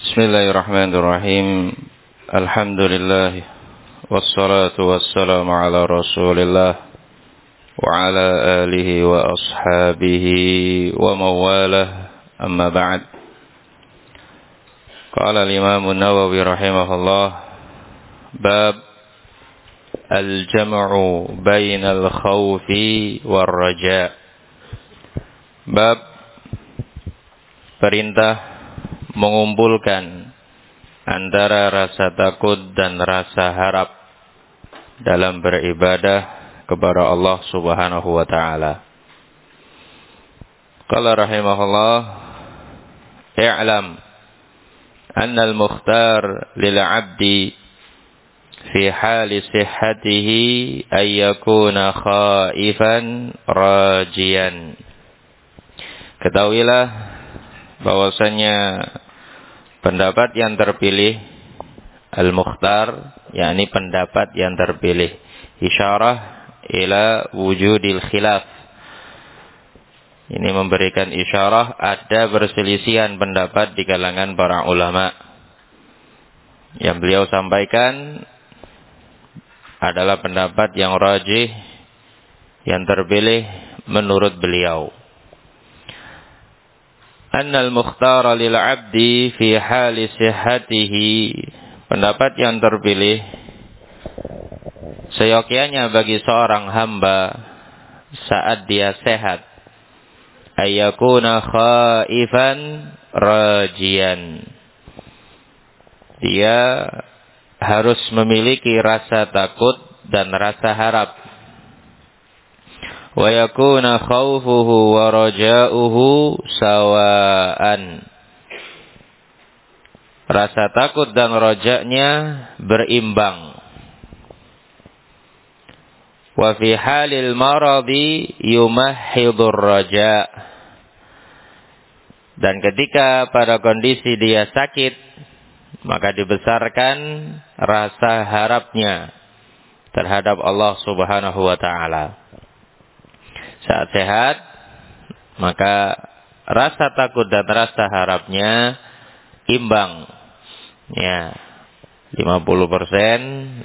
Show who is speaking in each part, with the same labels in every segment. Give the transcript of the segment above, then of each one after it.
Speaker 1: Bismillahirrahmanirrahim. Alhamdulillah wassalatu wassalamu ala Rasulillah wa ala alihi wa ashabihi wa mawalah. Amma ba'd. Qala al-Imam an-Nawawi rahimahullah, bab al-jam'u bainal khawfi war raja. Bab perintah mengumpulkan antara rasa takut dan rasa harap dalam beribadah kepada Allah Subhanahu wa taala. Qala rahimahullah, i'lam anna al-mukhtar lil 'abdi fi hali sihhatihi ay yakuna khaifan rajian. Ketahuilah bahwasanya pendapat yang terpilih, al-mukhtar, yakni pendapat yang terpilih, isyarah ila wujudil khilaf. Ini memberikan isyarah ada perselisihan pendapat di kalangan para ulama. Yang beliau sampaikan adalah pendapat yang rajih, yang terpilih menurut beliau. Annal mukhtara lil 'abdi fi hali sihhatihi, pendapat yang terpilih seyogyanya bagi seorang hamba saat dia sehat, ayyakuna khaifan rajian, dia harus memiliki rasa takut dan rasa harap. Wa yakuna khawfuhu wa raja'uhu sawa'an, rasa takut dan raja'nya berimbang. Wa fi halil maradi yumahhidur raja', dan ketika pada kondisi dia sakit maka dibesarkan rasa harapnya terhadap Allah Subhanahu wa taala. Saat sehat, maka rasa takut dan rasa harapnya imbang. Ya, 50%, 50%.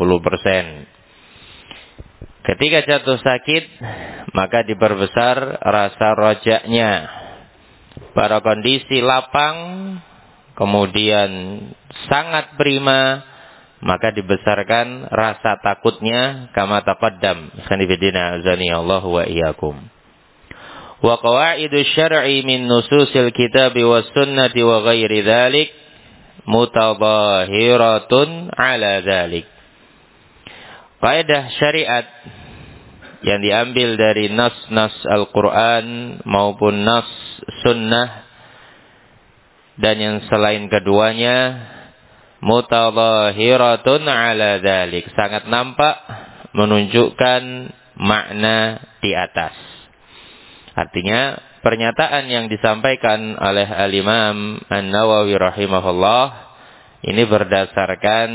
Speaker 1: Ketika jatuh sakit, maka diperbesar rasa rojaknya. Pada kondisi lapang, kemudian sangat prima, maka dibesarkan rasa takutnya, kama taqaddam. Khanifidina azani Allah wa iyyakum. Wa qawaidu syar'i min nususil kitabi was sunnati wa ghairi dzalik mutadhahiratun ala dzalik. Kaidah syariat yang diambil dari nas-nas Al-Qur'an maupun nas sunnah dan yang selain keduanya, mutadhahiratun ala dzalik, sangat nampak menunjukkan makna di atas. Artinya pernyataan yang disampaikan oleh al-Imam An-Nawawi rahimahullah ini berdasarkan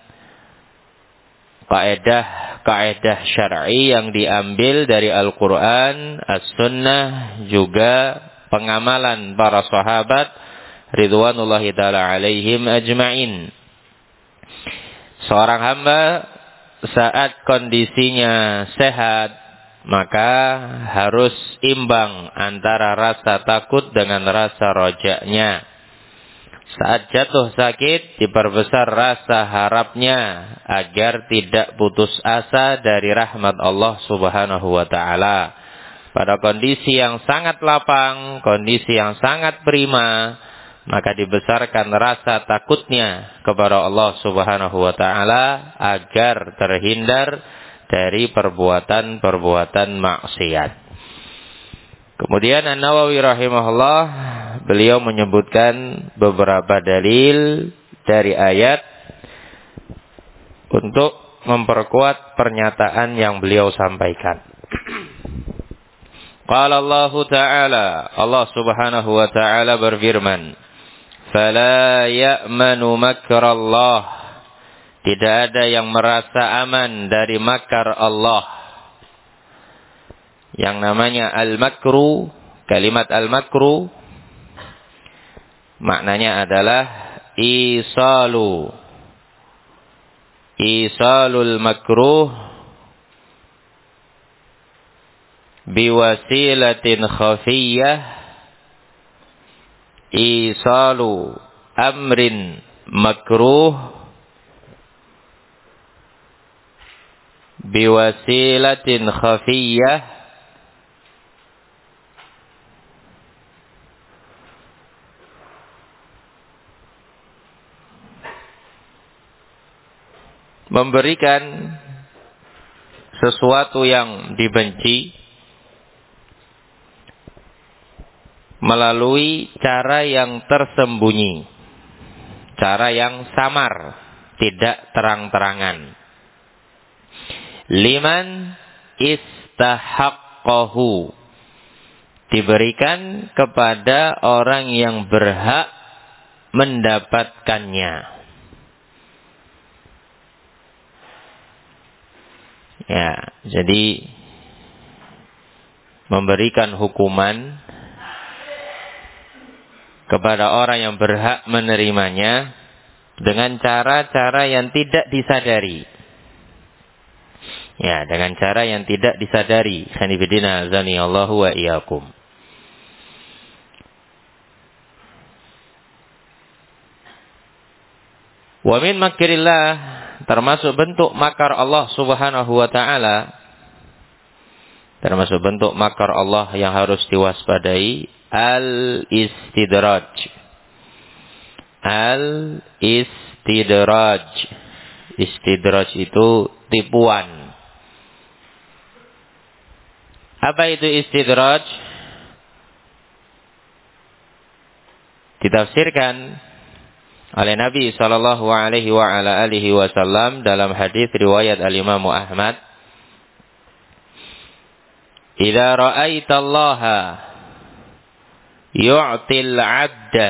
Speaker 1: kaidah syar'i yang diambil dari Al-Qur'an, As-Sunnah, juga pengamalan para sahabat ridwanullahi ta'ala alaihim ajma'in. Seorang hamba saat kondisinya sehat, maka harus imbang antara rasa takut dengan rasa rojaknya. Saat jatuh sakit, diperbesar rasa harapnya agar tidak putus asa dari rahmat Allah Subhanahu wa ta'ala. Pada kondisi yang sangat lapang, kondisi yang sangat prima, maka dibesarkan rasa takutnya kepada Allah Subhanahu wa ta'ala agar terhindar dari perbuatan-perbuatan maksiat. Kemudian An-Nawawi rahimahullah, beliau menyebutkan beberapa dalil dari ayat untuk memperkuat pernyataan yang beliau sampaikan. Qala Allah Ta'ala, Allah Subhanahu wa ta'ala berfirman, "Fala ya'manu makrallah", tidak ada yang merasa aman dari makar Allah. Yang namanya al-makru, kalimat al-makru maknanya adalah isalul makruh biwasilatin khafiyyah, isalu amrin makruh biwasilatin khafiyyah, memberikan sesuatu yang dibenci melalui cara yang tersembunyi, cara yang samar, tidak terang-terangan. Liman istahaqqahu, diberikan kepada orang yang berhak mendapatkannya. Ya, jadi memberikan hukuman kepada orang yang berhak menerimanya dengan cara-cara yang tidak disadari. Ya, dengan cara yang tidak disadari. Khanifidina azanillahu wa iyyakum. Wa min makrillah, termasuk bentuk makar Allah Subhanahu wa taala, termasuk bentuk makar Allah yang harus diwaspadai, al-istidraj. Al-istidraj. Istidraj itu tipuan. Apa itu istidraj? Ditafsirkan oleh Nabi sallallahu alaihi wa ala alihi wasallam dalam hadis riwayat al-Imam Ahmad, "Idza ra'aitallaha yu'til 'abda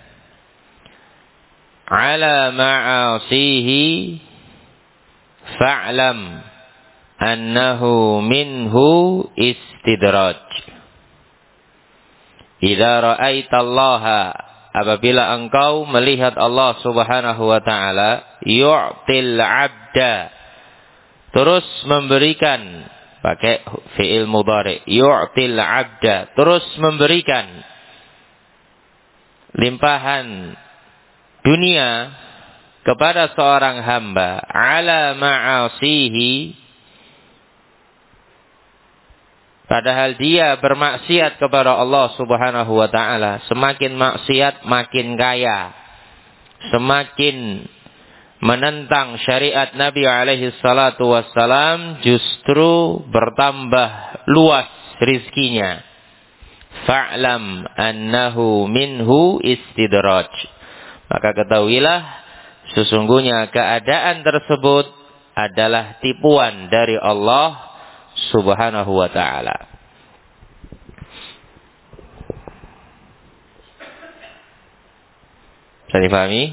Speaker 1: 'ala ma'asihi fa'lam annahu minhu istidraj." Idza ra'aitallaha, apabila engkau melihat Allah Subhanahu wa taala, yu'til 'abda, terus memberikan, pakai fi'il mudhari, yu'til 'abda, terus memberikan limpahan dunia kepada seorang hamba, ala ma'asihi, padahal dia bermaksiat kepada Allah Subhanahu wa taala. Semakin maksiat makin kaya, semakin menentang syariat Nabi alaihi salatu wassalam, justru bertambah luas rizkinya. Fa'lam annahu minhu istidraj, maka ketahuilah sesungguhnya keadaan tersebut adalah tipuan dari Allah Subhanahu wa ta'ala. Bisa difahami?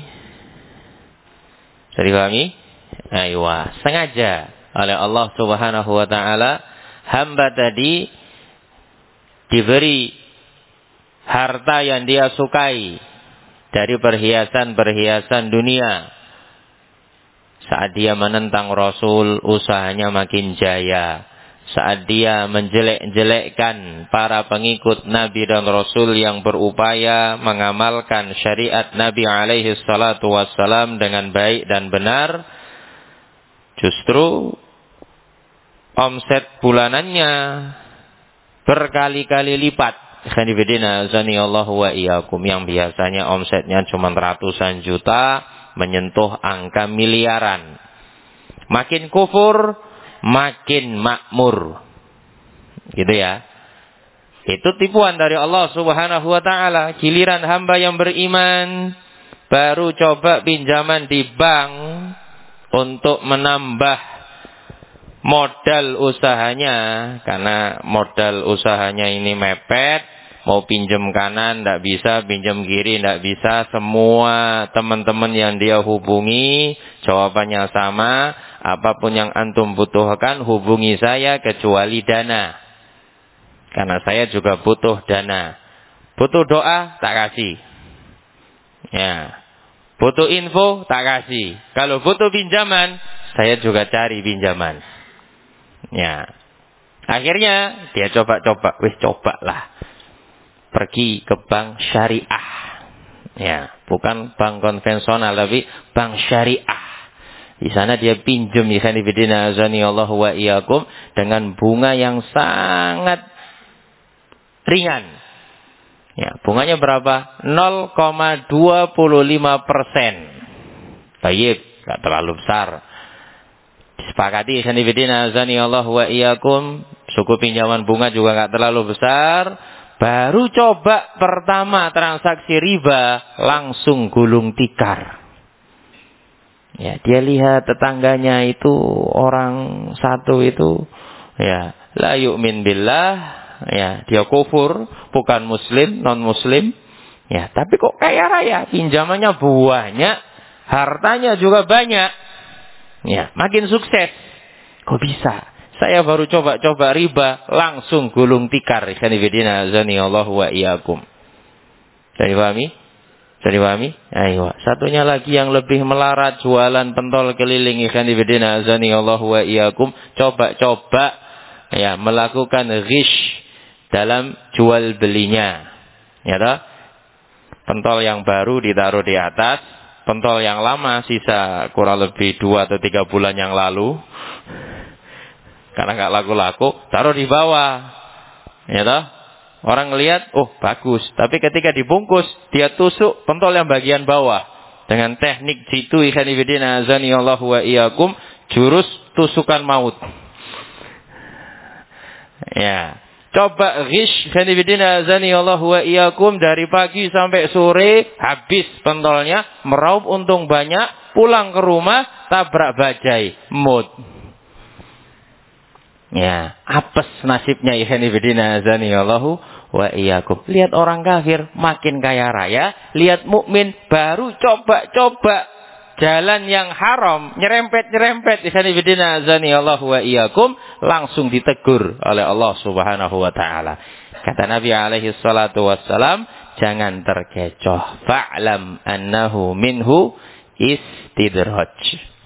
Speaker 1: Bisa difahami? Aywa, sengaja oleh Allah Subhanahu wa ta'ala hamba tadi diberi harta yang dia sukai dari perhiasan-perhiasan dunia. Saat dia menentang Rasul, usahanya makin jaya. Saat dia menjelek-jelekkan para pengikut Nabi dan Rasul yang berupaya mengamalkan syariat Nabi alaihi salatu wassalam dengan baik dan benar, justru omset bulanannya berkali-kali lipat. Khanifidina azanillahu wa iyyakum, yang biasanya omsetnya cuma ratusan juta menyentuh angka miliaran. Makin kufur makin makmur, gitu ya. Itu tipuan dari Allah Subhanahu wa ta'ala. Giliran hamba yang beriman baru coba pinjaman di bank untuk menambah modal usahanya, karena modal usahanya ini mepet. Mau pinjam kanan tidak bisa, pinjam kiri tidak bisa. Semua teman-teman yang dia hubungi jawabannya sama, apapun yang antum butuhkan hubungi saya kecuali dana, karena saya juga butuh dana. Butuh doa, tak kasih. Ya, Butuh info, tak kasih. Kalau butuh pinjaman, saya juga cari pinjaman. Ya. Akhirnya dia coba-coba, cobalah. Pergi ke bank syariah. Ya, bukan bank konvensional tapi bank syariah. Di sana dia pinjam ikhwan fillah azani Allah wa iyyakum dengan bunga yang sangat ringan. Ya, bunganya berapa? 0,25%. Baik, enggak terlalu besar. Disepakati ikhwan fillah azani Allah wa iyyakum, suku pinjaman bunga juga enggak terlalu besar. Baru coba pertama transaksi riba langsung gulung tikar. Ya, dia lihat tetangganya itu orang satu itu ya la yu'min billah. Ya, dia kufur, bukan muslim, non muslim. Ya, tapi kok kaya raya, pinjamannya banyak, hartanya juga banyak. Ya, makin sukses. Kok bisa? Saya baru coba-coba riba, langsung gulung tikar. Ikhwan fillah azani Allah wa iyyakum. Jadi pahami? Jadi pahami? Ayo. Satunya lagi yang lebih melarat, jualan pentol keliling. Ikhwan fillah azani Allah wa iyyakum. Coba-coba ya melakukan ghish dalam jual belinya. Ya toh? Pentol yang baru ditaruh di atas, pentol yang lama sisa kurang lebih 2 atau 3 bulan yang lalu. Karena enggak laku-laku, taruh di bawah. Ya toh? Orang ngelihat, oh bagus, tapi ketika dibungkus, dia tusuk pentol yang bagian bawah dengan teknik jitu ikhwan fillah azani Allah wa iyyakum, jurus tusukan maut. Ya. Coba ghish khanifidina azani Allah wa iyyakum dari pagi sampai sore habis pentolnya, meraup untung banyak, pulang ke rumah tabrak bajai, mood. Ya, apes nasibnya khanifidina azani Allah wa iyyakum. Lihat orang kafir makin kaya raya, lihat mukmin baru coba-coba jalan yang haram, nyerempet-nyerempet ikhwanifidina azani Allah wa iyyakum, langsung ditegur oleh Allah Subhanahu wa taala. Kata Nabi alaihi salatu wassalam, jangan terkecoh. Fa'lam annahu minhu istidraj.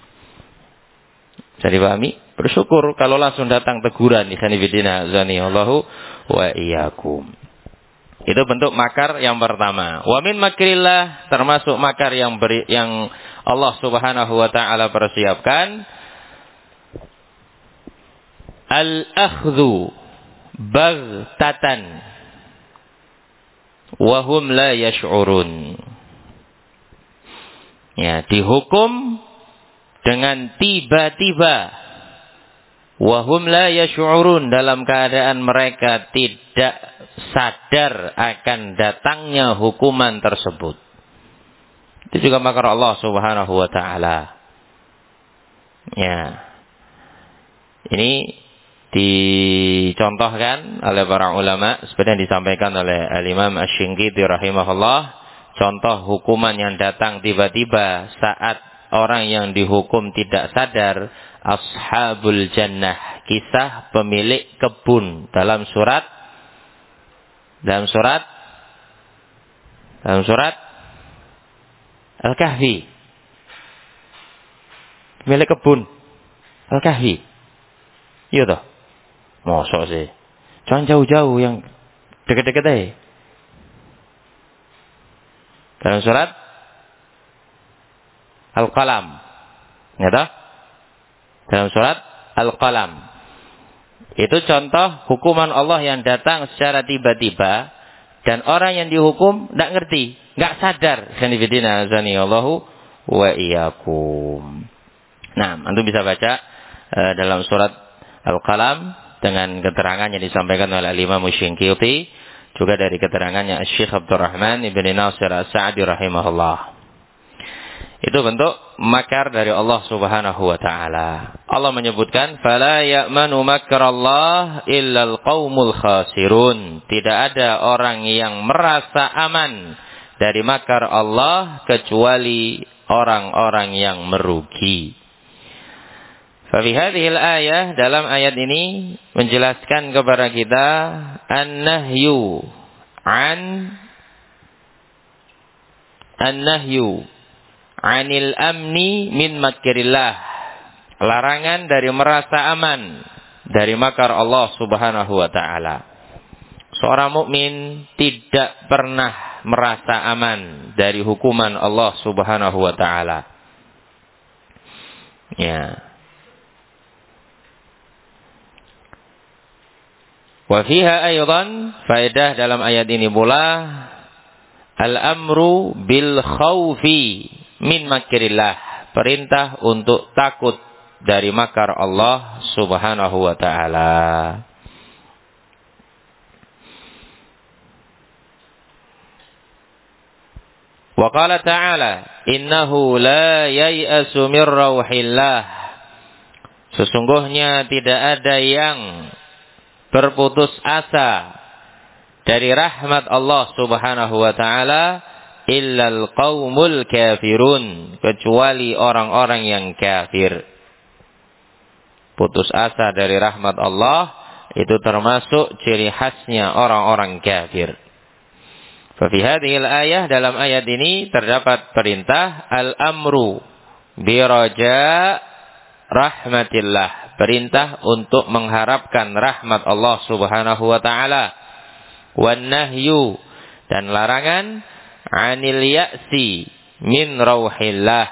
Speaker 1: Bisa dipahami? Bersyukur kalau langsung datang teguran ikhwanifidina azani Allah wa iyyakum. Itu bentuk makar yang pertama. Wa min makrillah, termasuk makar yang Allah Subhanahu wa taala persiapkan, al-akhdhu baghtatan wa hum la yash'urun. Ya, dihukum dengan tiba-tiba, wa hum la yash'urun, dalam keadaan mereka tidak sadar akan datangnya hukuman tersebut. Itu juga makar Allah Subhanahu wa taala. Ya. Ini dicontohkan oleh para ulama seperti yang disampaikan oleh Al-Imam Asy-Shinqiti rahimahullah, contoh hukuman yang datang tiba-tiba saat orang yang dihukum tidak sadar, ashabul jannah, kisah pemilik kebun dalam surat Al-Kahfi. Milik kebun Al-Kahfi. Iya toh? Mosok sih. Jangan jauh-jauh, yang dekat-dekat aja. Dalam surat Al-Qalam. Ya toh? Dalam surat Al-Qalam. Itu contoh hukuman Allah yang datang secara tiba-tiba dan orang yang dihukum tidak ngerti, nggak sadar. Khanifidina azani Allahu wa iyyakum. Nah, antum bisa baca dalam surat Al-Qalam dengan keterangan yang disampaikan oleh Imam Asy-Shinqiti, juga dari keterangannya Syekh Abdurrahman Ibn Nasir As-Sa'di rahimahullah. Itu bentuk makar dari Allah Subhanahu wa taala. Allah menyebutkan, "Fala ya'manu makrallah illal qaumul khasirun." Tidak ada orang yang merasa aman dari makar Allah kecuali orang-orang yang merugi. Fa fi hadhil ayah, dalam ayat ini menjelaskan kepada kita an-nahyu 'anil amni min makrillah. Larangan dari merasa aman dari makar Allah Subhanahu wa taala. Seorang mukmin tidak pernah merasa aman dari hukuman Allah Subhanahu wa taala. Ya. Wa fiha aydan, faedah dalam ayat ini pula, al-amru bil khaufi min makrillah, perintah untuk takut dari makar Allah Subhanahu wa taala. Wa qala ta'ala, innahu la yai'asu mir rauhillah. Sesungguhnya tidak ada yang berputus asa dari rahmat Allah Subhanahu wa taala illal qaumul kafirun, kecuali orang-orang yang kafir. Putus asa dari rahmat Allah itu termasuk ciri khasnya orang-orang kafir. Fa fi hadhil ayah, dalam ayat ini terdapat perintah al-amru bi raja rahmatillah, perintah untuk mengharapkan rahmat Allah Subhanahu wa taala, wan nahyu, dan larangan anil ya'si min rauhillah,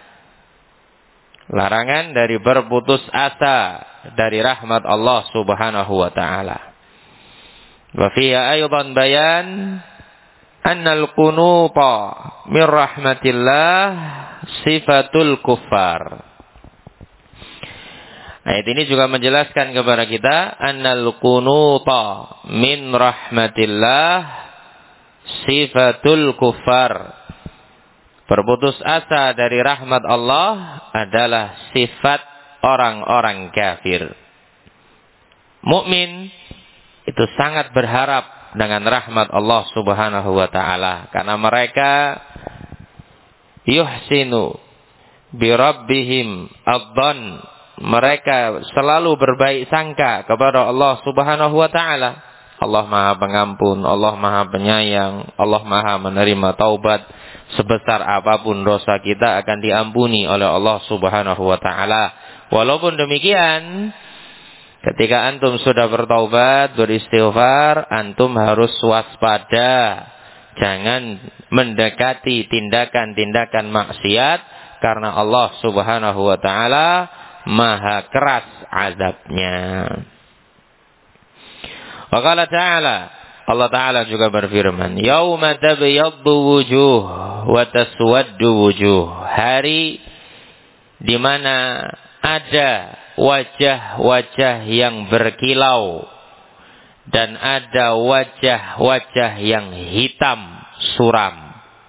Speaker 1: larangan dari berputus asa dari rahmat Allah Subhanahu wa taala. Wa fiha aydan bayan annal qunuta min rahmatillah sifatul kuffar. Ayat ini juga menjelaskan kepada kita annal qunuta min rahmatillah sifatul kuffar. Berputus asa dari rahmat Allah adalah sifat orang-orang kafir. Mukmin itu sangat berharap dengan rahmat Allah Subhanahu wa taala karena mereka yuhsinu bi rabbihim adh-dhann, mereka selalu berbaik sangka kepada Allah Subhanahu wa taala. Allah Maha Pengampun, Allah Maha Penyayang, Allah Maha menerima taubat. Sebesar apapun dosa kita akan diampuni oleh Allah Subhanahu wa taala. Walaupun demikian, ketika antum sudah bertaubat, beristighfar, antum harus waspada. Jangan mendekati tindakan-tindakan maksiat karena Allah Subhanahu wa taala Maha keras azabnya. Wa qala ta'ala, Allah Ta'ala juga berfirman, yauma tabyaddu wujuh wa taswaddu wujuh, hari di mana ada wajah-wajah yang berkilau dan ada wajah-wajah yang hitam suram.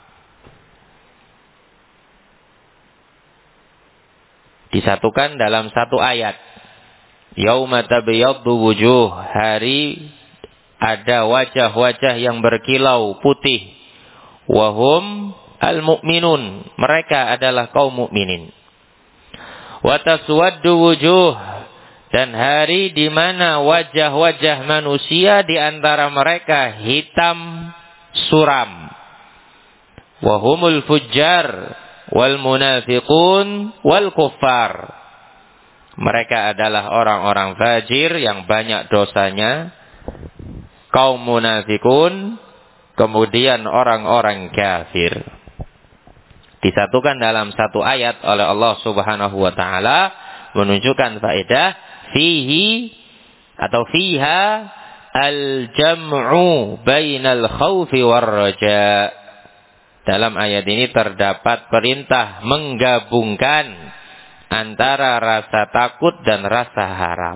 Speaker 1: Disatukan dalam satu ayat. Yauma tabyaddu wujuh, hari ada wajah-wajah yang berkilau putih. Wahum al-mu'minun, mereka adalah kaum mukminin. Wa taswaddu wujuh, dan hari di mana wajah-wajah manusia di antara mereka hitam suram. Wahumul fujjar wal munafiqun wal kuffar, mereka adalah orang-orang fajir yang banyak dosanya, kaum munafikun, kemudian orang-orang kafir. Disatukan dalam satu ayat oleh Allah Subhanahu wa taala, menunjukkan faedah fihi atau fiha al-jam'u bainal khaufi war raja. Dalam ayat ini terdapat perintah menggabungkan antara rasa takut dan rasa harap.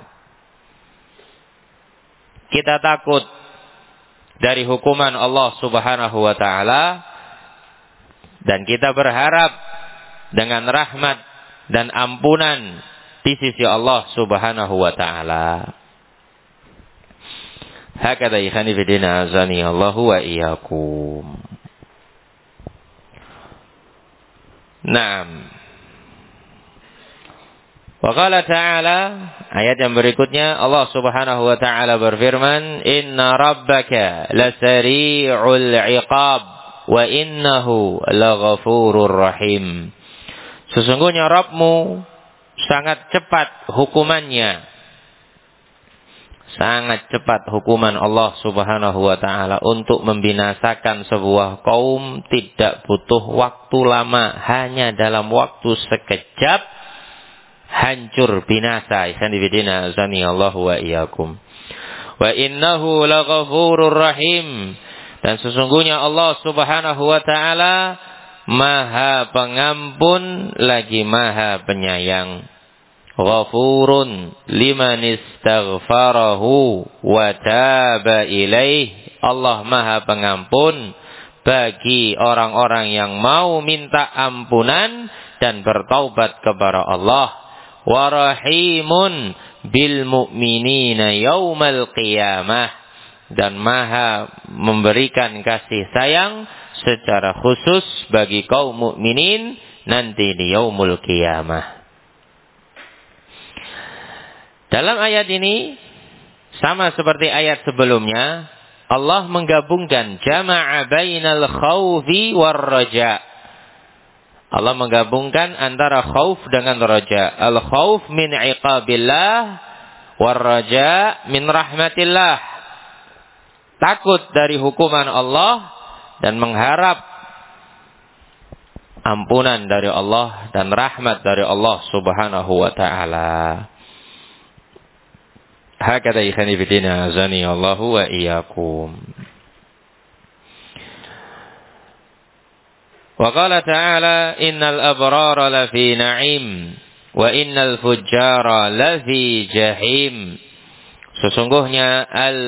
Speaker 1: Kita takut dari hukuman Allah Subhanahu wa taala dan kita berharap dengan rahmat dan ampunan di sisi Allah Subhanahu wa taala. Hakadha ikhani fi din azani Allahu wa iyyakum. Naam. Wa qala ta'ala, ayat yang berikutnya Allah Subhanahu wa taala berfirman, "Inna rabbaka lasari'ul 'iqab wa innahu laghafurur rahim. Sesungguhnya Rabbmu sangat cepat hukumannya. Sangat cepat hukuman Allah Subhanahu wa ta'ala untuk membinasakan sebuah kaum. Tidak butuh waktu lama, hanya dalam waktu sekejap hancur binasa. Ikhwanifidina azani Allah wa iyyakum. Wa innahu laghafurur rahim. Dan sesungguhnya Allah Subhanahu wa ta'ala Maha pengampun lagi Maha penyayang. Ghafurun liman istaghfarahu wa taba ilaih. Allah Maha pengampun bagi orang-orang yang mau minta ampunan dan bertaubat kepada Allah. Wa rahimun bil mu'minina yaumal qiyamah. Dan Maha memberikan kasih sayang secara khusus bagi kaum mukminin nanti di yaumul qiyamah. Dalam ayat ini sama seperti ayat sebelumnya, Allah menggabungkan jama'a bainal khaufi war raja. Allah menggabungkan antara khauf dengan raja. Al khauf min iqabillah war raja min rahmatillah. Takut dari hukuman Allah dan mengharap ampunan dari Allah dan rahmat dari Allah Subhanahu wa ta'ala. Hakadha ikhwani fillah azani Allah wa iyyakum. Wa qala ta'ala innal abrara lafi na'im wa innal fujjara lafi jahim. Sesungguhnya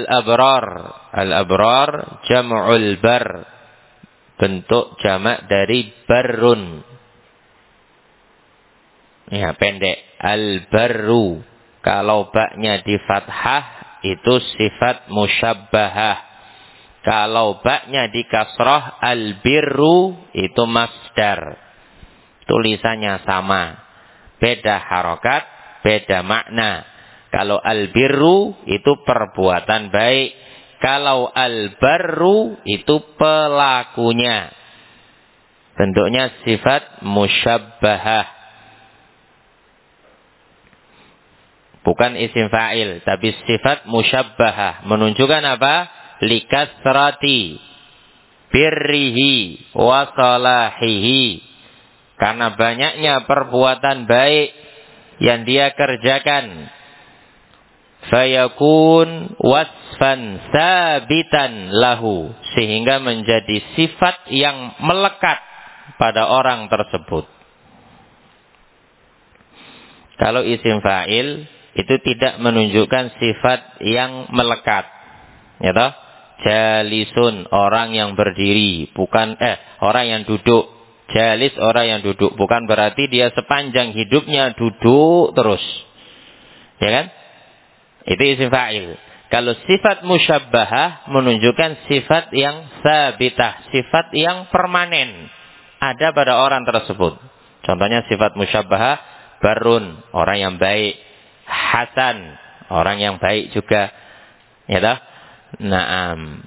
Speaker 1: al-abrar jam'ul bar, bentuk jamak dari barrun. Ya, pendek. Al-barru. Kalau baknya di fathah itu sifat musyabbahah. Kalau baknya di kasrah al-birru itu masdar. Tulisannya sama. Beda harokat, beda makna. Kalau al-birru itu perbuatan baik. Kalau al-barru itu pelakunya. Bentuknya sifat musyabbahah. Bukan isim fa'il, tapi sifat musyabbahah. Menunjukkan apa? Likasrati birrihi wa salahihi. Karena banyaknya perbuatan baik yang dia kerjakan. Fayakun wasfan sabitan lahu, sehingga menjadi sifat yang melekat pada orang tersebut. Kalau isim fa'il itu tidak menunjukkan sifat yang melekat, ya toh? Jalisun, orang yang berdiri, bukan orang yang duduk. Jalis, orang yang duduk, bukan berarti dia sepanjang hidupnya duduk terus, ya kan? Itu isim fa'il. Kalau sifat musyabbahah menunjukkan sifat yang sabitah, sifat yang permanen ada pada orang tersebut. Contohnya sifat musyabbahah, barun, orang yang baik, hasan, orang yang baik juga, ya toh? Naam.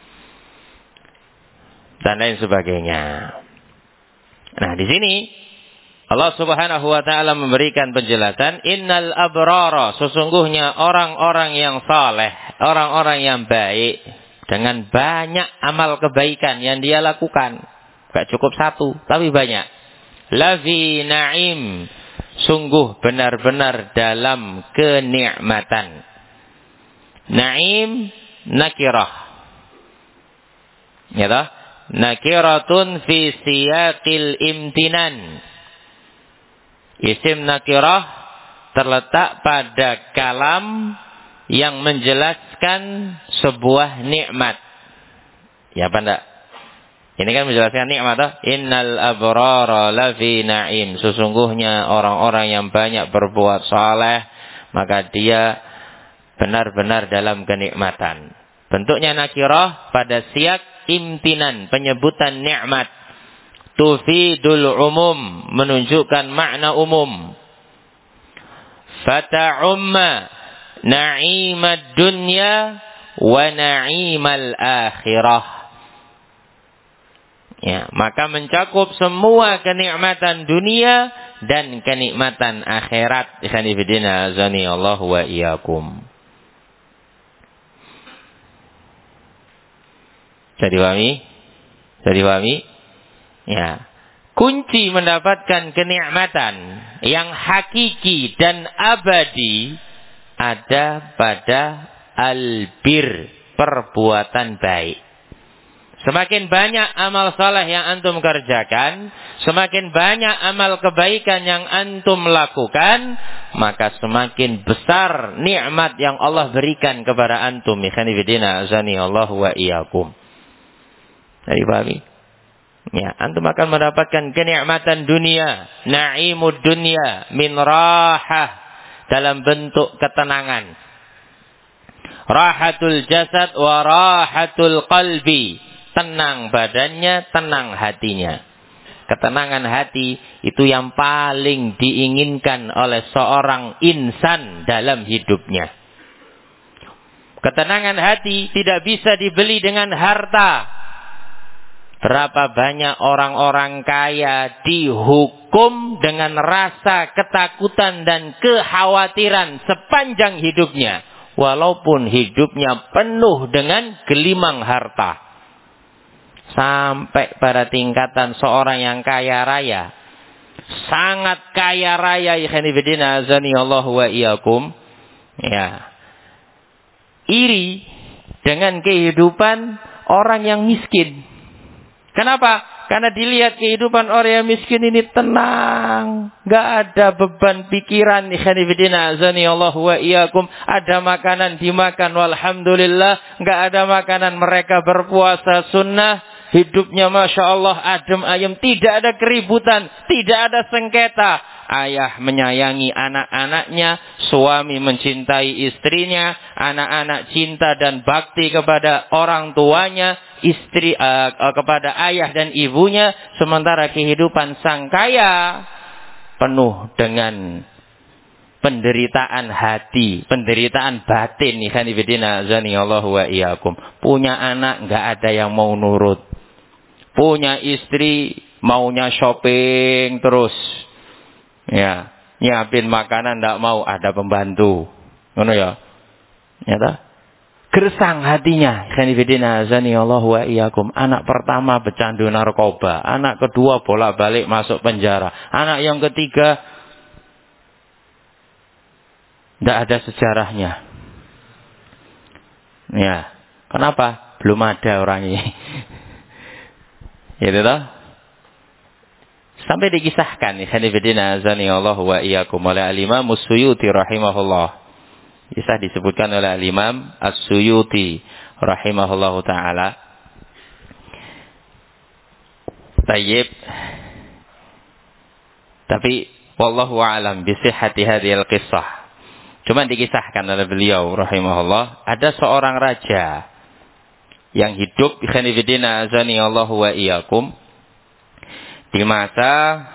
Speaker 1: Dan lain sebagainya. Nah, di sini Allah Subhanahu wa ta'ala memberikan penjelasan, innal abrara, sesungguhnya orang-orang yang saleh, orang-orang yang baik, dengan banyak amal kebaikan yang dia lakukan. Gak cukup satu, tapi banyak. Lafi na'im, sungguh benar-benar dalam kenikmatan. Na'im, nakirah. Ya toh? Nakiratun fi siyaqil imtinan. Isim nakirah terletak pada kalam yang menjelaskan sebuah nikmat. Ya apa enggak? Ini kan menjelaskan nikmat toh? Innal abrara lafi na'im. Sesungguhnya orang-orang yang banyak berbuat saleh, maka dia benar-benar dalam kenikmatan. Bentuknya nakirah pada siyak imtinan, penyebutan nikmat. Tufidul umum, menunjukkan makna umum. Fata'umma na'imad dunya wa na'imal akhirah. Ya, maka mencakup semua kenikmatan dunia dan kenikmatan akhirat. Ikhwani fillah, azani Allah wa iyyakum. Jadi pahami? Ya. Kunci mendapatkan kenikmatan yang hakiki dan abadi ada pada albir, perbuatan baik. Semakin banyak amal saleh yang antum kerjakan, semakin banyak amal kebaikan yang antum lakukan, maka semakin besar nikmat yang Allah berikan kepada antum. Ikhwani fillah, azani Allah wa iyyakum. Jadi pahami? Ya, antum akan mendapatkan kenikmatan dunia, naimud dunia min rahah, dalam bentuk ketenangan. Rahatul jasad wa rahatul qalbi. Tenang badannya, tenang hatinya. Ketenangan hati itu yang paling diinginkan oleh seorang insan dalam hidupnya. Ketenangan hati tidak bisa dibeli dengan harta. Berapa banyak orang-orang kaya dihukum dengan rasa ketakutan dan kekhawatiran sepanjang hidupnya. Walaupun hidupnya penuh dengan gelimang harta. Sampai pada tingkatan seorang yang kaya raya. Sangat kaya raya. Ikhwani fillah, azani Allah wa iyyakum. Ya. Iri dengan kehidupan orang yang miskin. Kenapa? Karena dilihat kehidupan orang yang miskin ini tenang. Gak ada beban pikiran. Ikhwani fillah, azani Allah wa iyyakum. Ada makanan dimakan, walhamdulillah. Gak ada makanan, mereka berpuasa sunnah. Hidupnya Masya Allah adem ayem. Tidak ada keributan. Tidak ada sengketa. Ayah menyayangi anak-anaknya. Suami mencintai istrinya. Anak-anak cinta dan bakti kepada orang tuanya. Istri kepada ayah dan ibunya. Sementara kehidupan sang kaya penuh dengan penderitaan hati, penderitaan batin. Ikhwani fillah, azani Allah wa iyyakum. Punya anak nggak ada yang mau nurut. Punya istri maunya shopping terus. Ya, nyiapin makanan ndak mau, ada pembantu. Ngono ya. Nyata gersang hatinya. Ikhwani fillah, azani Allah wa iyyakum. Anak pertama pecandu narkoba, anak kedua bolak-balik masuk penjara, anak yang ketiga ndak ada sejarahnya. Ya, kenapa? Belum ada orang ini. Ya toh? Sampai dikisahkan ikhwani fillah, azani Allah wa iyyakum, oleh al-Imam As-Suyuti rahimahullah. Kisah disebutkan oleh al-Imam As-Suyuti rahimahullahu taala. Tayyib. Tapi wallahu a'lam bi sihhati hadhihi al-qissah. Cuma dikisahkan oleh beliau rahimahullah, ada seorang raja yang hidup ikhwani fillah, azani Allah wa iyyakum, di masa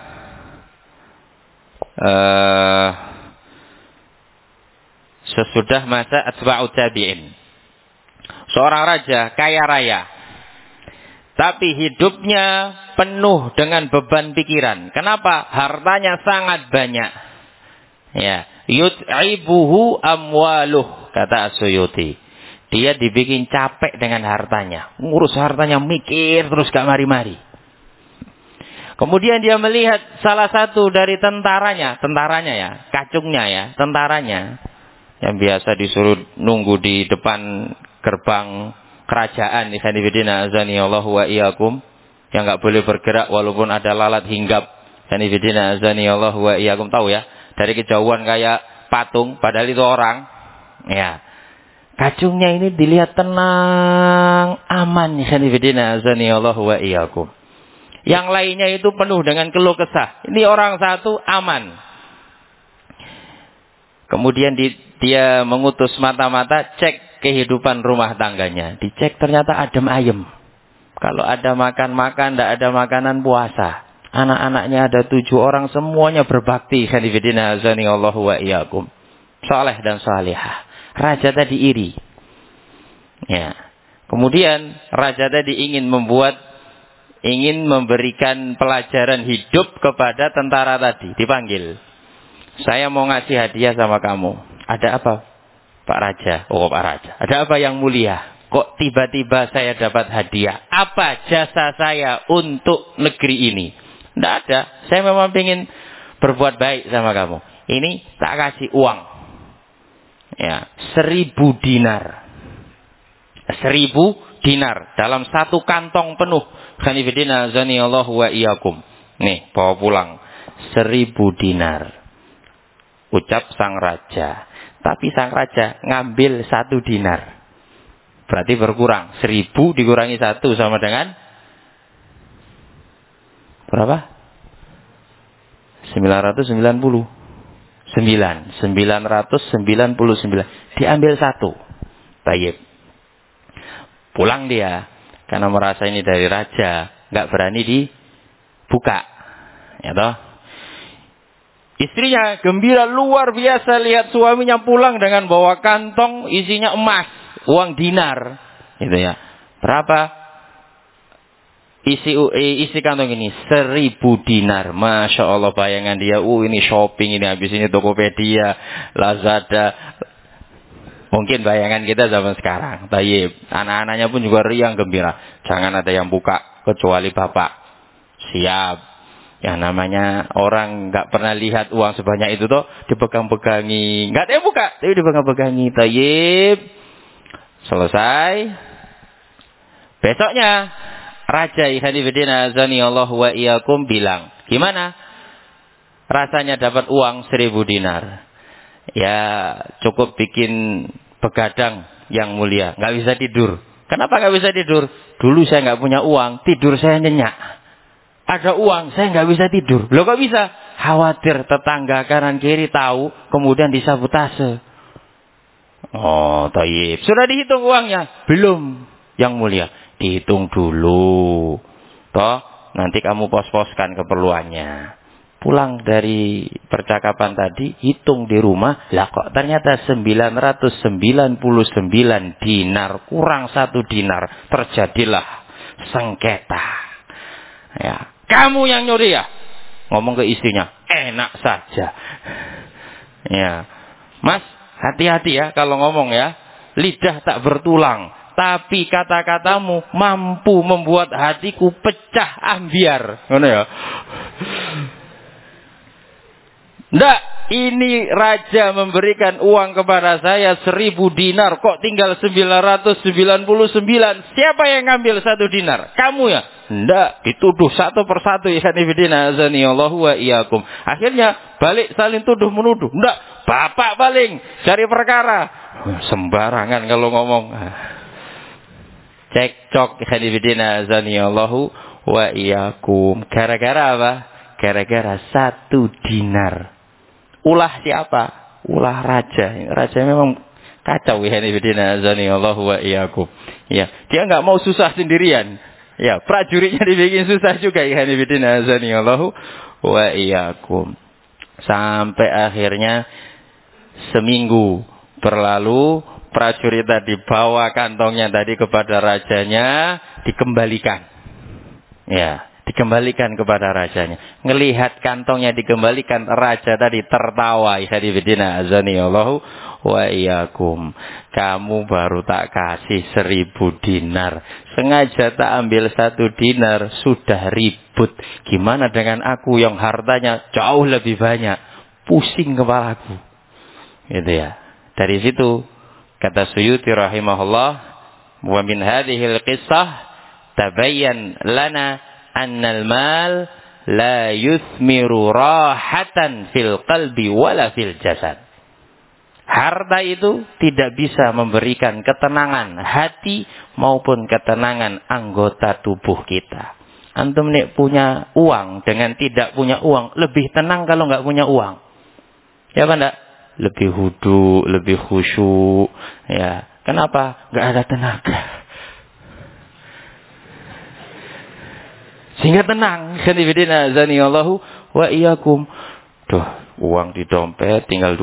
Speaker 1: sesudah masa atba'ut tabi'in. Seorang raja kaya raya, tapi hidupnya penuh dengan beban pikiran. Kenapa? Hartanya sangat banyak. Ya, yut'ibuhu amwaluh, kata As-Suyuti. Dia dibikin capek dengan hartanya. Ngurus hartanya, mikir terus gak mari-mari. Kemudian dia melihat salah satu dari tentaranya ya, kacungnya ya, tentaranya. Yang biasa disuruh nunggu di depan gerbang kerajaan. Ikhwani fillah, azani Allah wa iyyakum. Yang gak boleh bergerak walaupun ada lalat hinggap. Ikhwani fillah, azani Allah wa iyyakum. Tahu ya, dari kejauhan kayak patung, padahal itu orang. Ya. Kacungnya ini dilihat tenang, aman. Ikhwani fillah, azani Allah wa iyyakum. Yang lainnya itu penuh dengan keluh kesah. Ini orang satu aman. Kemudian dia mengutus mata-mata cek kehidupan rumah tangganya. Dicek ternyata adem ayem. Kalau ada makan-makan, tidak ada makanan puasa. Anak-anaknya ada 7 orang, semuanya berbakti. Ikhwani fillah, azani Allah wa iyyakum. Saleh dan salihah. Raja tadi iri. Ya. Kemudian raja tadi ingin membuat ingin memberikan pelajaran hidup kepada tentara tadi. Dipanggil. Saya mau ngasih hadiah sama kamu. Ada apa, Pak Raja? Oh, Pak Raja. Ada apa yang mulia? Kok tiba-tiba saya dapat hadiah? Apa jasa saya untuk negeri ini? Tidak ada. Saya memang ingin berbuat baik sama kamu. Ini tak kasih uang. Ya, 1.000 dinar. 1.000 dinar dalam satu kantong penuh. Khanifidina zaniyallahu wa iyyakum. Nih, bawa pulang 1.000 dinar. Ucap sang raja. Tapi sang raja ngambil 1 dinar. Berarti berkurang. 1.000 dikurangi 1 sama dengan berapa? 999. Diambil 1. Baik. Pulang dia. Karena merasa ini dari raja. Nggak berani dibuka. Ya toh? Istrinya gembira luar biasa lihat suaminya pulang dengan bawa kantong isinya emas. Uang dinar. Gitu ya. Berapa? Isi kantong ini 1.000 dinar. Masya Allah, bayangan dia. Ini shopping ini. Habis ini Tokopedia, Lazada. Mungkin bayangan kita zaman sekarang. Tayyib. Anak-anaknya pun juga riang gembira. Jangan ada yang buka kecuali bapak. Siap. Yang namanya orang nggak pernah lihat uang sebanyak itu tuh dipegang-pegangi. Nggak ada yang buka, tapi dipegang-pegangi. Tayyib. Selesai. Besoknya Raja Ikhwanifidina azanillahu wa iyyakum bilang, gimana rasanya dapat uang 1.000 dinar? Ya cukup bikin begadang yang mulia, nggak bisa tidur. Kenapa nggak bisa tidur? Dulu saya nggak punya uang, tidur saya nyenyak. Ada uang, saya nggak bisa tidur. Loh kok bisa? Khawatir tetangga kanan kiri tahu, kemudian disabotase. Oh, tayyib. Sudah dihitung uangnya? Belum, yang mulia. Dihitung dulu. Toh, nanti kamu pos-poskan keperluannya. Pulang dari percakapan tadi, hitung di rumah. Lah kok ternyata 999 dinar. Kurang 1 dinar. Terjadilah sengketa. Ya, kamu yang nyuri ya? Ngomong ke istrinya. Enak saja. Ya, Mas, hati-hati ya kalau ngomong ya. Lidah tak bertulang. Tapi kata-katamu mampu membuat hatiku pecah ambiar. Ngono ya. Ndak, ini raja memberikan uang kepada saya 1.000 dinar. Kok tinggal 999? Siapa yang ngambil 1 dinar? Kamu ya? Ndak, dituduh satu persatu. Ikhwanifidina azanillahu wa iyyakum. Akhirnya balik saling tuduh menuduh. Ndak, bapak paling cari perkara. Sembarangan kalau ngomong. Cekcok ikhwanifidina azanillahu wa iyyakum. Gara-gara apa? Gara-gara 1 dinar. Ulah siapa? Ulah raja. Raja memang kacau ikhwanifidina azanillahu wa iyyakum. Ya, dia enggak mau susah sendirian. Ya, prajuritnya dibikin susah juga ikhwanifidina azanillahu wa iyyakum. Sampai akhirnya seminggu berlalu, prajurit tadi bawa kantongnya tadi kepada rajanya, dikembalikan. Ya, dikembalikan kepada rajanya. Ngelihat kantongnya dikembalikan, raja tadi tertawa. Ikhwanifidina azanillahu wa iyyakum. Kamu baru tak kasih 1.000 dinar. Sengaja tak ambil 1 dinar, sudah ribut. Gimana dengan aku yang hartanya jauh lebih banyak? Pusing kepalaku. Gitu ya. Dari situ kata Suyuti rahimahullah, wa min hadhil qissah tabayyan lana annal mal la yuthmiru rahatan fil qalbi wala fil jasad. Harta itu tidak bisa memberikan ketenangan hati maupun ketenangan anggota tubuh kita. Antum nek punya uang dengan tidak punya uang lebih tenang kalau nggak punya uang. Ya apa enggak? Lebih hudu, lebih khusyuk. Ya, kenapa? Nggak ada tenaga. Sehingga tenang. Khanifidina zaniyallahu wa iyyakum. Tuh, uang di dompet tinggal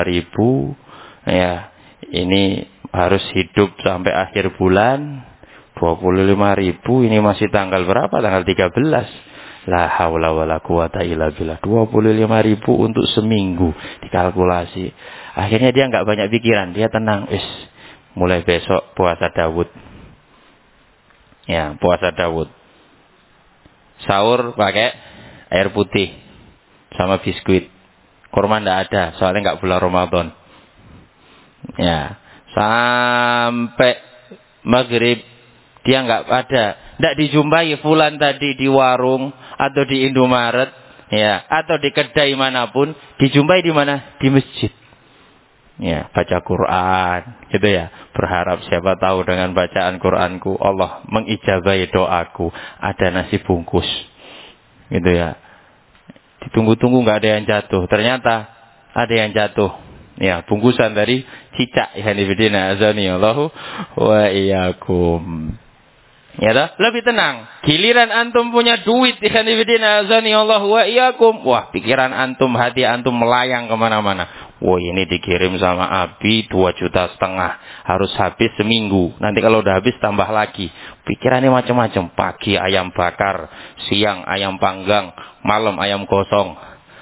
Speaker 1: 25.000. Ya, ini harus hidup sampai akhir bulan.
Speaker 2: 25.000 ini masih tanggal berapa? Tanggal 13. La haula wala quwata illa billah. 25.000 untuk seminggu dikalkulasi. Akhirnya dia nggak banyak pikiran, dia tenang. Mulai besok puasa Daud. Ya, puasa Daud. Sahur pakai air putih sama biskuit. Kurma ndak ada, soalnya nggak bulan Ramadan. Ya, sampai maghrib dia nggak ada, nggak dijumpai fulan tadi di warung atau di Indomaret, ya, atau di kedai manapun. Dijumpai di mana? Di masjid. Ya, baca Quran, gitu ya. Berharap siapa tahu dengan bacaan Quranku Allah mengijabahi doaku. Ada nasi bungkus, gitu ya. Ditunggu-tunggu nggak ada yang jatuh. Ternyata ada yang jatuh. Ya, bungkusan dari cicak. Ikhwanifidina azani Allahu wa iyyakum. Ya dah, lebih tenang. Giliran antum punya duit, ikhwanifidina azani Allahu wa iyyakum. Wah, pikiran antum, hati antum melayang kemana-mana. Wah, ini dikirim sama Abi 2,5 juta. Harus habis seminggu. Nanti kalau udah habis tambah lagi. Pikirannya macam-macam. Pagi ayam bakar, siang ayam panggang, malam ayam kosong.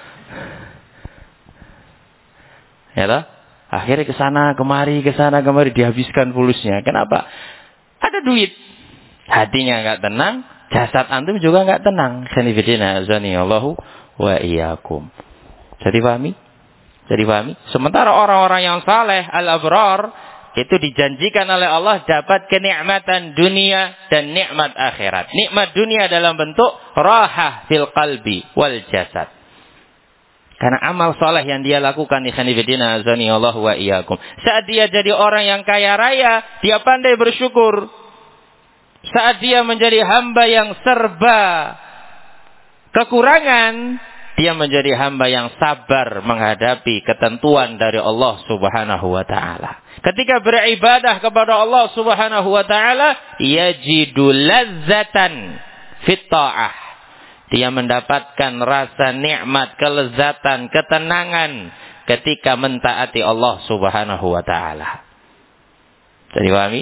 Speaker 2: Ya toh? Akhirnya kesana kemari dihabiskan fulusnya. Kenapa? Ada duit. Hatinya nggak tenang, jasad antum juga nggak tenang. Sanifidina azani Allahu wa iyyakum. Jadi pahami? Sementara orang-orang yang saleh, al-abrar, itu dijanjikan oleh Allah dapat kenikmatan dunia dan nikmat akhirat. Nikmat dunia dalam bentuk rahah fil qalbi wal jasad. Karena amal saleh yang dia lakukan, ikhwanifidina azani Allah wa iyyakum. Saat dia jadi orang yang kaya raya, dia pandai bersyukur. Saat dia menjadi hamba yang serba kekurangan, dia menjadi hamba yang sabar menghadapi ketentuan dari Allah Subhanahu wa taala. Ketika beribadah kepada Allah Subhanahu wa taala, yajidu lazzatan fit ta'ah. Dia mendapatkan rasa nikmat, kelezatan, ketenangan ketika mentaati Allah Subhanahu wa taala. Jadi pahami?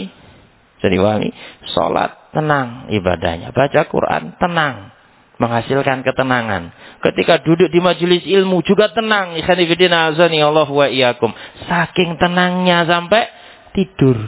Speaker 2: Salat tenang ibadahnya, baca Quran tenang, menghasilkan ketenangan. Ketika duduk di majelis ilmu juga tenang. Ikhwanifidina azani Allah wa iyyakum. Saking tenangnya sampai tidur.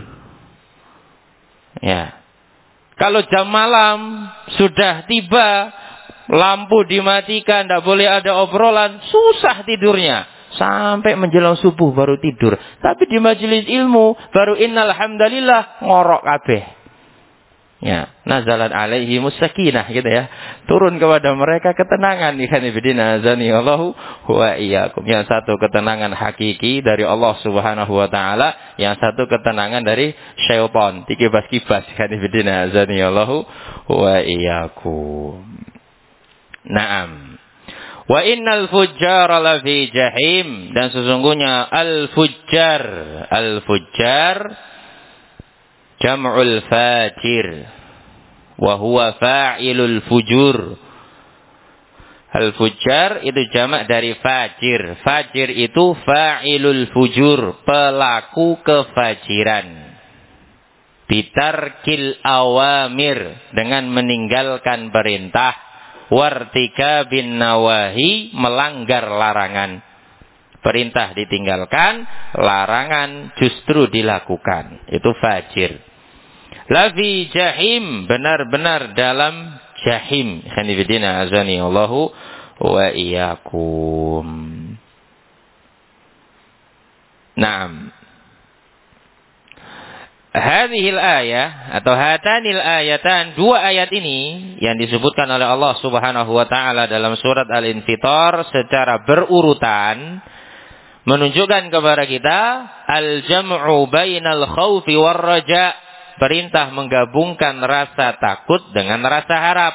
Speaker 2: Ya. Kalau jam malam sudah tiba, lampu dimatikan, tidak boleh ada obrolan, susah tidurnya. Sampai menjelang subuh baru tidur. Tapi di majelis ilmu baru innal hamdalillah ngorok kabeh. Ya, nazalan alaihi musakinah gitu ya. Turun kepada mereka ketenangan. Ikhwanifidina azani Allahu wa iyyakum. Yang satu ketenangan hakiki dari Allah Subhanahu wa taala, yang satu ketenangan dari syaitan. Dikibas-kibas. Ikhwanifidina azani Allahu wa iyyakum. Naam. Wa innal fujjara lafi jahim. Dan sesungguhnya al-fujjar jam'ul fajir wa huwa fa'ilul fujur. Al-fujjar itu jamak dari fajir. Fajir itu fa'ilul fujur, pelaku kefajiran. Bitarkil awamir, dengan meninggalkan perintah. Wartika bin nawahi, melanggar larangan. Perintah ditinggalkan, larangan justru dilakukan. Itu fajir. Lafi jahim, benar-benar dalam jahim. Khanifidina azani Allahu wa iyyakum. Naam. Hadhil ayah atau hatanil ayatan, dua ayat ini yang disebutkan oleh Allah Subhanahu wa taala dalam surat Al-Infitar secara berurutan menunjukkan kepada kita al-jam'u bainal khaufi war raja, perintah menggabungkan rasa takut dengan rasa harap.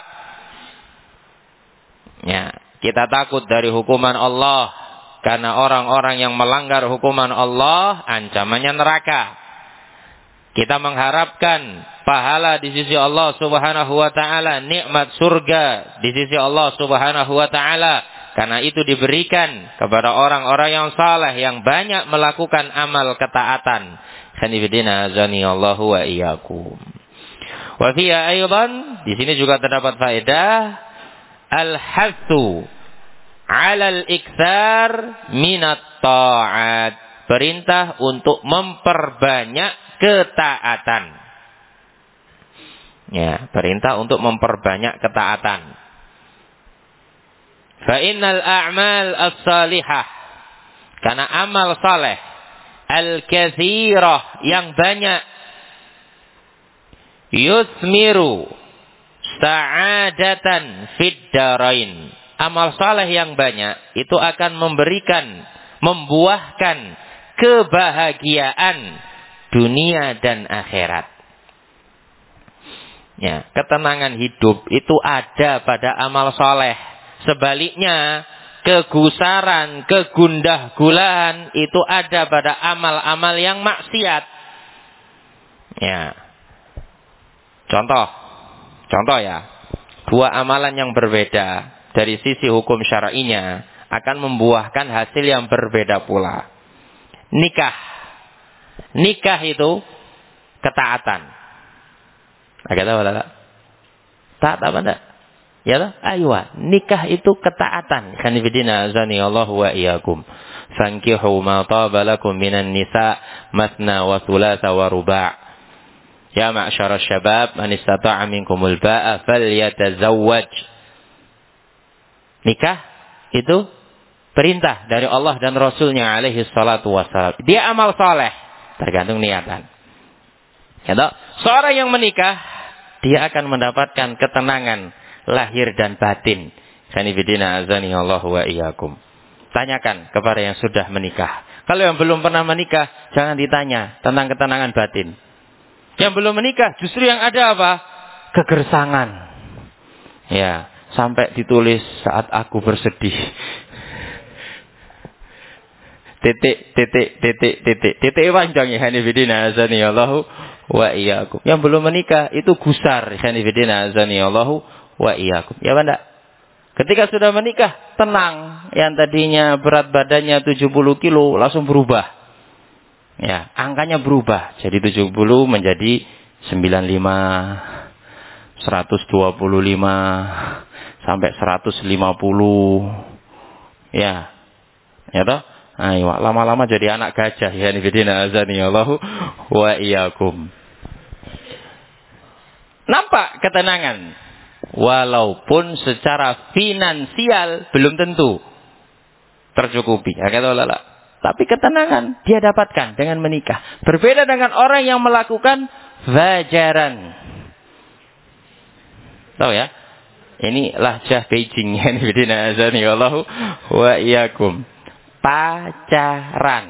Speaker 2: Ya, kita takut dari hukuman Allah karena orang-orang yang melanggar hukuman Allah ancamannya neraka. Kita mengharapkan pahala di sisi Allah Subhanahu wa taala, nikmat surga di sisi Allah Subhanahu wa taala. Karena itu diberikan kepada orang-orang yang saleh yang banyak melakukan amal ketaatan. Khanifidina azani Allahu wa iyyakum.
Speaker 1: Wa fiha aidan, di sini juga terdapat faedah al-hathu 'ala al-iktsar minat ta'at. Perintah untuk memperbanyak ketaatan. Ya, perintah untuk memperbanyak ketaatan. Fa innal a'mal as-salihah, karena amal saleh al-katsirah yang banyak, yusmiru sa'adatan fid darain. Amal saleh yang banyak itu akan membuahkan kebahagiaan dunia dan akhirat. Ya, ketenangan hidup itu ada pada amal soleh. Sebaliknya, kegusaran, kegundah-gulahan itu ada pada amal-amal yang maksiat. Ya, contoh ya, dua amalan yang berbeda dari sisi hukum syar'inya akan membuahkan hasil yang berbeda pula. Nikah itu ketaatan. Agak tahu tak? Taat apa enggak? Ya toh? Aywa, nikah itu ketaatan. Khanifidina azani Allah wa iyyakum. Fankihu ma taba lakum minan nisa masna wa thulatha wa ruba'. Ya ma'syara syabab, man istata'a minkumul ba'a falyatazawwaj. Nikah itu perintah dari Allah dan Rasulnya alaihi salatu wassalam. Dia amal saleh, tergantung niatan. Ya toh? Seorang yang menikah, dia akan mendapatkan ketenangan lahir dan batin. Khanifidina azani Allah wa iyyakum. Tanyakan kepada yang sudah menikah. Kalau yang belum pernah menikah, jangan ditanya tentang ketenangan batin. Yang belum menikah, justru yang ada apa? Kegersangan. Ya, sampai ditulis saat aku bersedih. Titik panjang ya Khanifidina azani Allah wa iyyakum. Yang belum menikah itu gusar. Khanifidina azani Allahu wa iyyakum. Ya Banda. Ketika sudah menikah, tenang. Yang tadinya berat badannya 70 kilo langsung berubah. Ya, angkanya berubah. Jadi 70 menjadi 95, 125 sampai 150. Ya. Ya toh? Ayo, lama-lama jadi anak gajah. Khanifidina azani Allahu wa iyyakum. Nampak ketenangan. Walaupun secara finansial belum tentu tercukupi. Tapi ketenangan dia dapatkan dengan menikah. Berbeda dengan orang yang melakukan fajaran. Tahu ya? Ini lahjah Beijing. Khanifidina azani Allahu wa iyyakum. Pacaran.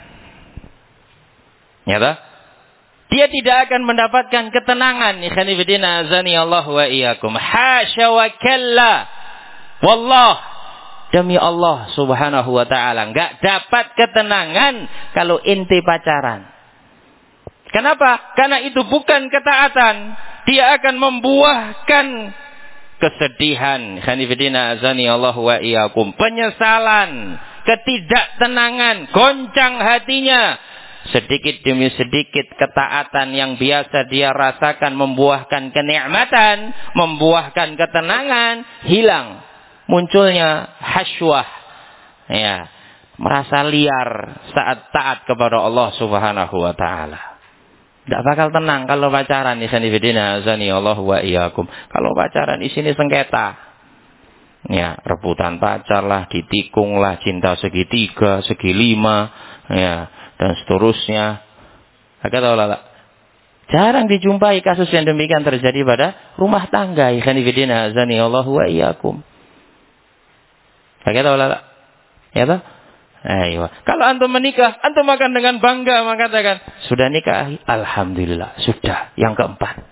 Speaker 1: Ya toh? Dia tidak akan mendapatkan ketenangan. Khanifidina azani Allah wa iyyakum. Hasya wa kalla. Wallah. Demi Allah subhanahu wa ta'ala. Enggak dapat ketenangan kalau inti pacaran. Kenapa? Karena itu bukan ketaatan. Dia akan membuahkan kesedihan. Khanifidina azani Allah wa iyyakum. Penyesalan. Ketidaktenangan, goncang hatinya. Sedikit demi sedikit ketaatan yang biasa dia rasakan membuahkan kenikmatan, membuahkan ketenangan, hilang. Munculnya hasywah. Ya, merasa liar saat taat kepada Allah Subhanahu wa taala. Tidak bakal tenang kalau pacaran. Ikhwanifidina azani Allah wa iyyakum. Kalau pacaran di sini sengketa. Ya, rebutan pacar lah, ditikung lah, cinta segitiga, segi lima, ya, dan seterusnya. Agak tahu lah. Jarang dijumpai kasus yang demikian terjadi pada rumah tangga. Ikhwanifidina azani Allah wa iyyakum. Agak tahu lah. Ya toh? Ayo. Kalau antum menikah, antum akan dengan bangga mengatakan, sudah nikah, alhamdulillah, sudah yang keempat.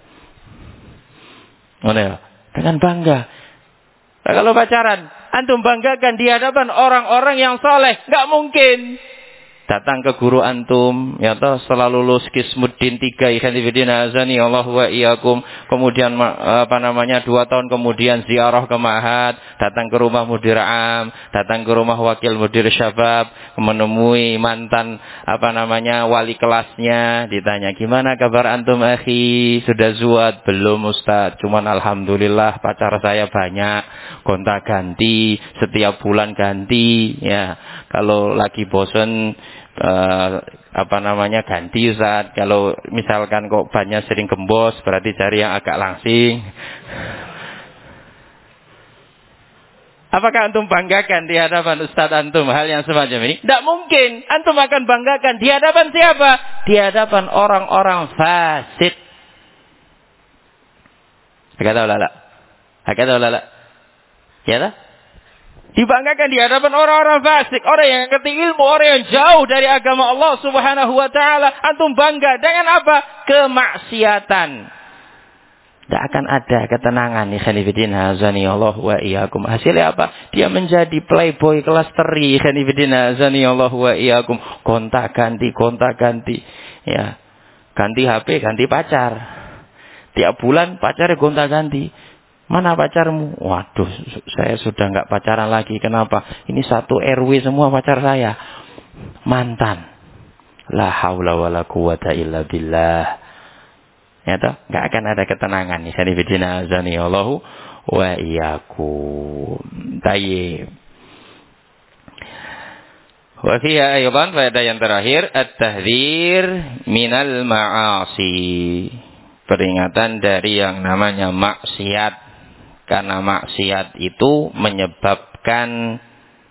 Speaker 1: Dengan bangga. Nah, kalau pacaran, antum banggakan di hadapan orang-orang yang soleh, nggak mungkin.
Speaker 2: datang ke guru antum, ya toh setelah lulus Qismuddin 3, ikhwanifidina azani Allah wa iyyakum, kemudian 2 tahun kemudian ziarah ke ma'had, datang ke rumah mudir am, datang ke rumah wakil mudir syabab, menemui mantan wali kelasnya, ditanya gimana kabar antum akhi, sudah zuat belum Ustaz, cuman alhamdulillah pacar saya banyak, gonta ganti, setiap bulan ganti, ya kalau lagi bosen ganti Ustaz. Kalau misalkan kok banyak sering gembos, berarti cari yang agak langsing. Apakah antum banggakan di hadapan Ustaz antum hal yang semacam ini? Tidak mungkin. Antum akan banggakan di hadapan siapa? Di hadapan orang-orang fasik. Hakata ulala. Ya tak? Dibanggakan di hadapan orang-orang fasik, orang yang ngerti ilmu, orang yang jauh dari agama Allah Subhanahu wa taala. Antum bangga dengan apa? Kemaksiatan. Tidak akan ada ketenangan. Ikhwanifidin hazani Allah wa iyyakum. Hasilnya apa? Dia menjadi playboy kelas teri. Ikhwanifidin hazani Allah wa iyyakum. Gonta-ganti. Ya. Ganti HP, ganti pacar. Tiap bulan pacarnya gonta-ganti. Mana pacarmu? Waduh, saya sudah nggak pacaran lagi. Kenapa? Ini satu RW semua pacar saya. Mantan. La haula wala quwata illa billah. Ya toh? Nggak akan ada ketenangan. Ikhwanifidina azani Allahu wa iyyakum. Tayyib. Wa fiha aydan, faedah yang terakhir, at-tahdhir minal ma'asi. Peringatan dari yang namanya maksiat. Karena maksiat itu menyebabkan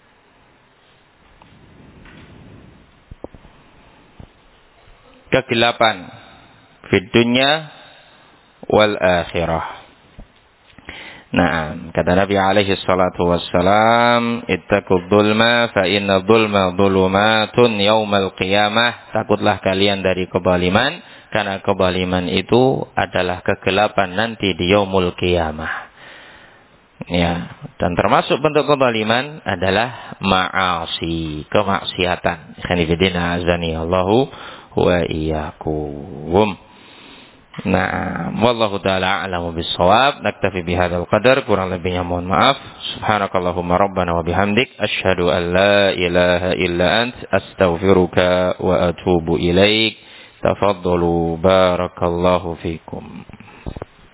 Speaker 2: kegelapan di dunia wal akhirah. Nah, kata Nabi alaihi salatu wassalam, ittaqud dzulma fa inna dzulma dzulumatun yaumal qiyamah. Takutlah kalian dari kezaliman, karena kezaliman itu adalah kegelapan nanti di yaumul qiyamah. Ya, dan termasuk bentuk kezaliman adalah ma'asi, kemaksiatan. Khanifidina azani Allahu wa iyyakum. Nah, wallahu taala a'lamu bis-shawab. Naktafi bihadzal qadar, kurang lebihnya mohon maaf. Subhanakallahumma rabbana wa bihamdik, asyhadu an la ilaha illa ant, astaghfiruka wa atubu ilaik. Tafaddalu, barakallahu fikum.